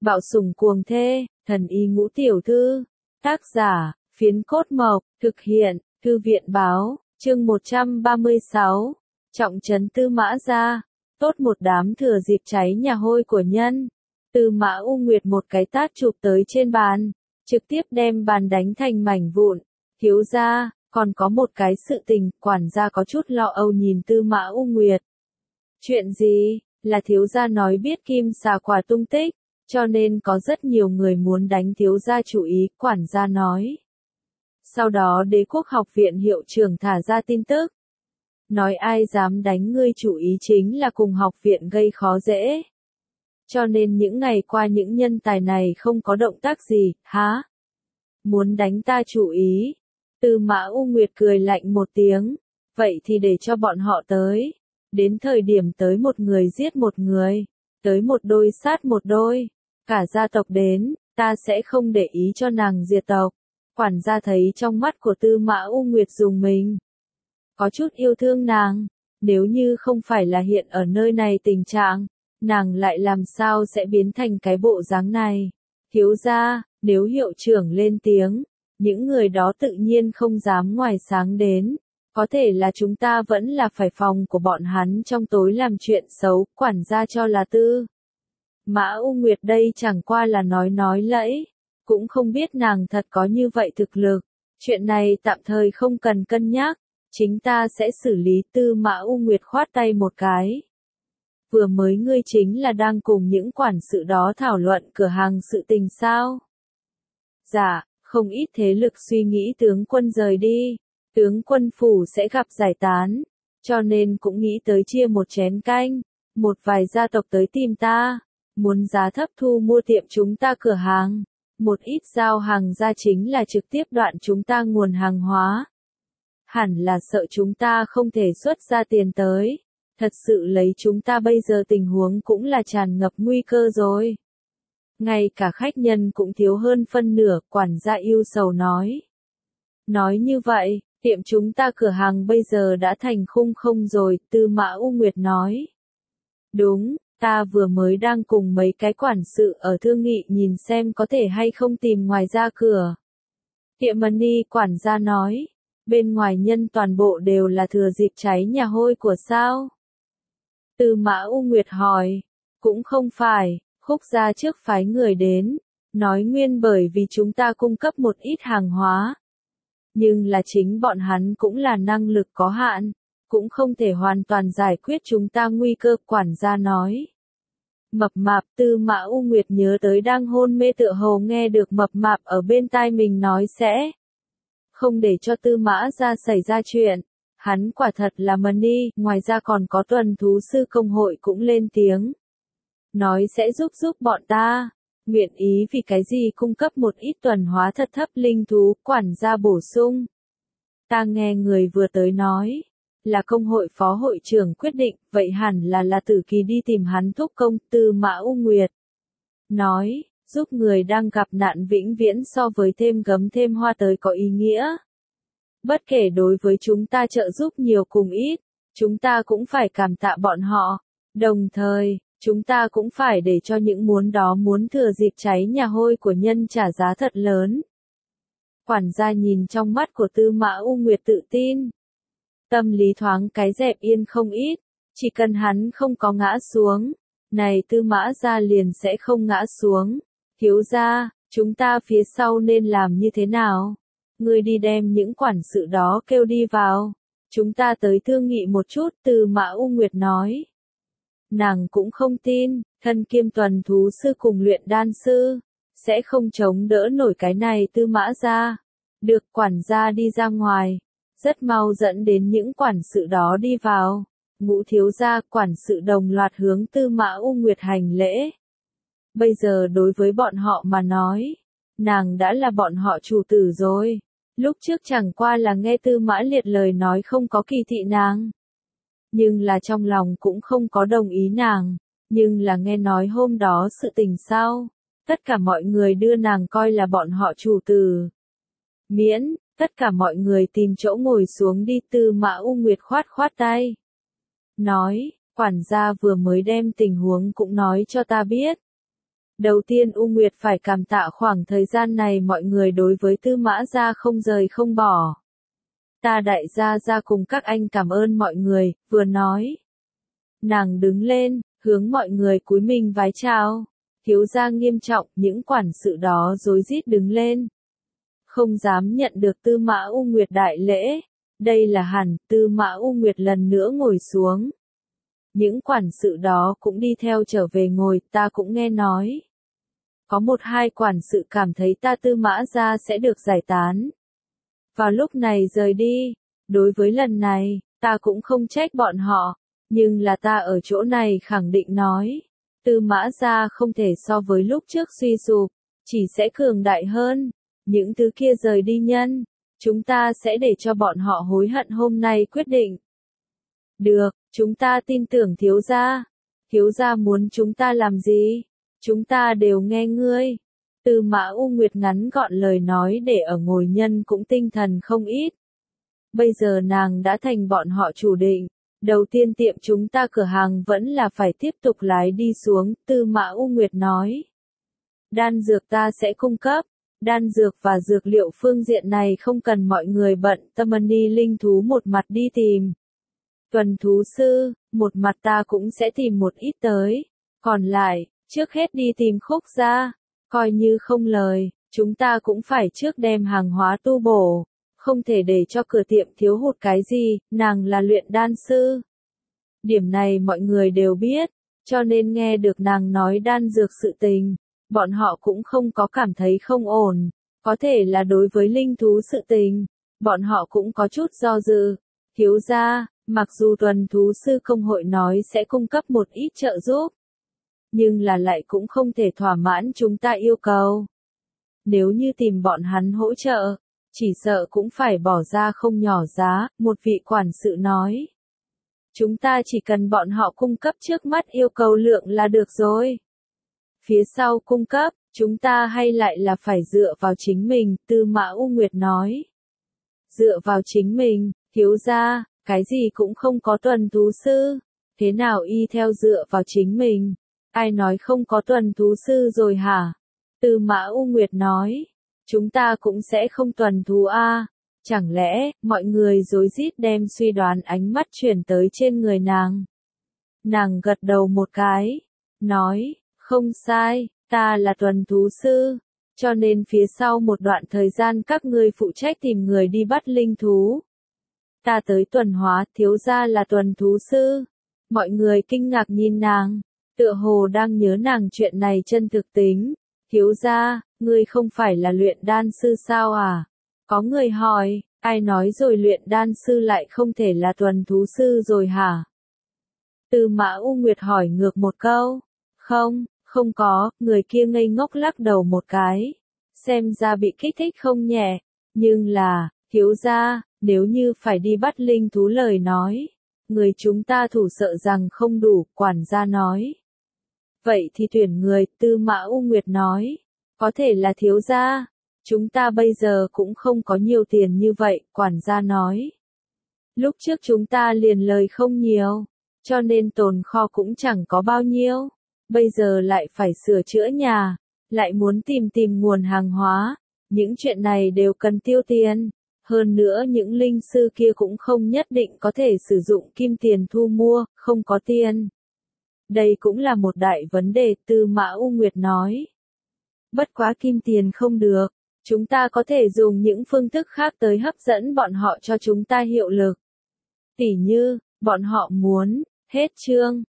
Bạo sủng cuồng thê, thần y ngũ tiểu thư. Tác giả, Phiến Cốt Mộc, thực hiện, Thư viện báo, chương 136. Trọng trấn Tư Mã gia. Tốt một đám thừa dịp cháy nhà hôi của nhân. Tư Mã U Nguyệt một cái tát chụp tới trên bàn, trực tiếp đem bàn đánh thành mảnh vụn. Thiếu gia, còn có một cái sự tình, quản gia có chút lo âu nhìn Tư Mã U Nguyệt. Chuyện gì? Là thiếu gia nói biết kim xà quả tung tích, cho nên có rất nhiều người muốn đánh thiếu gia chủ ý, quản gia nói. Sau đó Đế quốc học viện hiệu trưởng thả ra tin tức. Nói ai dám đánh ngươi chủ ý chính là cùng học viện gây khó dễ. Cho nên những ngày qua những nhân tài này không có động tác gì, hả? Muốn đánh ta chủ ý. Tư Mã U Nguyệt cười lạnh một tiếng. Vậy thì để cho bọn họ tới. Đến thời điểm tới một người giết một người. Tới một đôi sát một đôi. Cả gia tộc đến, ta sẽ không để ý cho nàng diệt tộc. Quản gia thấy trong mắt của Tư Mã U Nguyệt dùng mình. Có chút yêu thương nàng. Nếu như không phải là hiện ở nơi này tình trạng, nàng lại làm sao sẽ biến thành cái bộ dáng này. Thiếu gia, nếu hiệu trưởng lên tiếng, những người đó tự nhiên không dám ngoài sáng đến. Có thể là chúng ta vẫn là phải phòng của bọn hắn trong tối làm chuyện xấu, quản gia cho là Tư Mã U Nguyệt đây chẳng qua là nói lẫy, cũng không biết nàng thật có như vậy thực lực. Chuyện này tạm thời không cần cân nhắc, chính ta sẽ xử lý. Tư Mã U Nguyệt khoát tay một cái. Vừa mới ngươi chính là đang cùng những quản sự đó thảo luận cửa hàng sự tình sao? Dạ, không ít thế lực suy nghĩ tướng quân rời đi, tướng quân phủ sẽ gặp giải tán, cho nên cũng nghĩ tới chia một chén canh. Một vài gia tộc tới tìm ta, muốn giá thấp thu mua tiệm chúng ta cửa hàng. Một ít giao hàng ra chính là trực tiếp đoạn chúng ta nguồn hàng hóa. Hẳn là sợ chúng ta không thể xuất ra tiền tới. Thật sự lấy chúng ta bây giờ tình huống cũng là tràn ngập nguy cơ rồi. Ngay cả khách nhân cũng thiếu hơn phân nửa, quản gia yêu sầu nói. Nói như vậy, tiệm chúng ta cửa hàng bây giờ đã thành khung không rồi, Tư Mã U Nguyệt nói. Đúng, ta vừa mới đang cùng mấy cái quản sự ở thương nghị nhìn xem có thể hay không tìm ngoài ra cửa. Tiệm Money, quản gia nói. Bên ngoài nhân toàn bộ đều là thừa dịp cháy nhà hôi của sao? Tư Mã U Nguyệt hỏi. Cũng không phải, Khúc gia trước phái người đến, nói nguyên bởi vì chúng ta cung cấp một ít hàng hóa. Nhưng là chính bọn hắn cũng là năng lực có hạn, cũng không thể hoàn toàn giải quyết chúng ta nguy cơ, quản gia nói. Mập mạp, Tư Mã U Nguyệt nhớ tới đang hôn mê tựa hồ nghe được mập mạp ở bên tai mình nói sẽ không để cho Tư Mã gia xảy ra chuyện. Hắn quả thật là Money, ngoài ra còn có tuần thú sư công hội cũng lên tiếng. Nói sẽ giúp bọn ta. Nguyện ý vì cái gì cung cấp một ít tuần hóa thật thấp linh thú, quản gia bổ sung. Ta nghe người vừa tới nói, là công hội phó hội trưởng quyết định, vậy hẳn là Tử Kỳ đi tìm hắn thúc công. Tư Mã U Nguyệt nói, giúp người đang gặp nạn vĩnh viễn so với thêm gấm thêm hoa tới có ý nghĩa. Bất kể đối với chúng ta trợ giúp nhiều cùng ít, chúng ta cũng phải cảm tạ bọn họ. Đồng thời, chúng ta cũng phải để cho những muốn thừa dịp cháy nhà hôi của nhân trả giá thật lớn. Quản gia nhìn trong mắt của Tư Mã U Nguyệt tự tin. Tâm lý thoáng cái dẹp yên không ít, chỉ cần hắn không có ngã xuống, này Tư Mã gia liền sẽ không ngã xuống. Thiếu gia, chúng ta phía sau nên làm như thế nào? Ngươi đi đem những quản sự đó kêu đi vào. Chúng ta tới thương nghị một chút, Tư Mã U Nguyệt nói. Nàng cũng không tin, thân kiêm tuần thú sư cùng luyện đan sư, sẽ không chống đỡ nổi cái này. Tư Mã gia. Được, quản gia đi ra ngoài, rất mau dẫn đến những quản sự đó đi vào. Ngũ thiếu gia, quản sự đồng loạt hướng Tư Mã U Nguyệt hành lễ. Bây giờ đối với bọn họ mà nói, nàng đã là bọn họ chủ tử rồi. Lúc trước chẳng qua là nghe Tư Mã Liệt lời nói không có kỳ thị nàng. Nhưng là trong lòng cũng không có đồng ý nàng. Nhưng là nghe nói hôm đó sự tình sao. Tất cả mọi người đưa nàng coi là bọn họ chủ tử. Miễn, tất cả mọi người tìm chỗ ngồi xuống đi. Tư Mã U Nguyệt khoát tay. Nói, quản gia vừa mới đem tình huống cũng nói cho ta biết. Đầu tiên U Nguyệt phải cảm tạ khoảng thời gian này mọi người đối với Tư Mã Gia không rời không bỏ. Ta đại gia ra cùng các anh cảm ơn mọi người, vừa nói. Nàng đứng lên, hướng mọi người cúi mình vái chào. Thiếu gia nghiêm trọng, những quản sự đó rối rít đứng lên. Không dám nhận được Tư Mã U Nguyệt đại lễ. Đây là hẳn, Tư Mã U Nguyệt lần nữa ngồi xuống. Những quản sự đó cũng đi theo trở về ngồi, ta cũng nghe nói. Có một hai quản sự cảm thấy ta Tư Mã Gia sẽ được giải tán. Vào lúc này rời đi, đối với lần này, ta cũng không trách bọn họ, nhưng là ta ở chỗ này khẳng định nói. Tư Mã Gia không thể so với lúc trước suy sụp, chỉ sẽ cường đại hơn. Những thứ kia rời đi nhân, chúng ta sẽ để cho bọn họ hối hận hôm nay quyết định. Được, chúng ta tin tưởng thiếu gia. Thiếu gia muốn chúng ta làm gì? Chúng ta đều nghe ngươi. Tư Mã U Nguyệt ngắn gọn lời nói để ở ngồi nhân cũng tinh thần không ít. Bây giờ nàng đã thành bọn họ chủ định. Đầu tiên tiệm chúng ta cửa hàng vẫn là phải tiếp tục lái đi xuống, Tư Mã U Nguyệt nói. Đan dược ta sẽ cung cấp. Đan dược và dược liệu phương diện này không cần mọi người bận, Tamani linh thú một mặt đi tìm. Tuần thú sư, một mặt ta cũng sẽ tìm một ít tới. Còn lại, trước hết đi tìm Khúc gia. Coi như không lời, chúng ta cũng phải trước đem hàng hóa tu bổ. Không thể để cho cửa tiệm thiếu hụt cái gì, nàng là luyện đan sư. Điểm này mọi người đều biết, cho nên nghe được nàng nói đan dược sự tình, bọn họ cũng không có cảm thấy không ổn. Có thể là đối với linh thú sự tình, bọn họ cũng có chút do dự. Thiếu gia, mặc dù tuần thú sư công hội nói sẽ cung cấp một ít trợ giúp, nhưng là lại cũng không thể thỏa mãn chúng ta yêu cầu. Nếu như tìm bọn hắn hỗ trợ, chỉ sợ cũng phải bỏ ra không nhỏ giá, một vị quản sự nói. Chúng ta chỉ cần bọn họ cung cấp trước mắt yêu cầu lượng là được rồi. Phía sau cung cấp, chúng ta hay lại là phải dựa vào chính mình, Tư Mã U Nguyệt nói. Dựa vào chính mình, thiếu gia, cái gì cũng không có tuần thú sư. Thế nào y theo dựa vào chính mình? Ai nói không có tuần thú sư rồi hả? Tư Mã U Nguyệt nói. Chúng ta cũng sẽ không tuần thú a. Chẳng lẽ, mọi người rối rít đem suy đoán ánh mắt chuyển tới trên người nàng. Nàng gật đầu một cái, nói, không sai, ta là tuần thú sư, cho nên phía sau một đoạn thời gian các ngươi phụ trách tìm người đi bắt linh thú. Ta tới tuần hóa, thiếu gia là tuần thú sư. Mọi người kinh ngạc nhìn nàng, tựa hồ đang nhớ nàng chuyện này chân thực tính. Thiếu gia, ngươi không phải là luyện đan sư sao à? Có người hỏi, ai nói rồi luyện đan sư lại không thể là tuần thú sư rồi hả? Tư Mã U Nguyệt hỏi ngược một câu. Không, không có, người kia ngây ngốc lắc đầu một cái. Xem ra bị kích thích không nhẹ. Nhưng là, thiếu gia, nếu như phải đi bắt linh thú lời nói, người chúng ta thủ sợ rằng không đủ, quản gia nói. Vậy thì tuyển người, Tư Mã U Nguyệt nói. Có thể là thiếu gia. Chúng ta bây giờ cũng không có nhiều tiền như vậy, quản gia nói. Lúc trước chúng ta liền lời không nhiều, cho nên tồn kho cũng chẳng có bao nhiêu. Bây giờ lại phải sửa chữa nhà, lại muốn tìm nguồn hàng hóa. Những chuyện này đều cần tiêu tiền. Hơn nữa những linh sư kia cũng không nhất định có thể sử dụng kim tiền thu mua, không có tiền. Đây cũng là một đại vấn đề, Tư Mã U Nguyệt nói. Bất quá kim tiền không được, chúng ta có thể dùng những phương thức khác tới hấp dẫn bọn họ cho chúng ta hiệu lực. Tỉ như, bọn họ muốn, hết chương.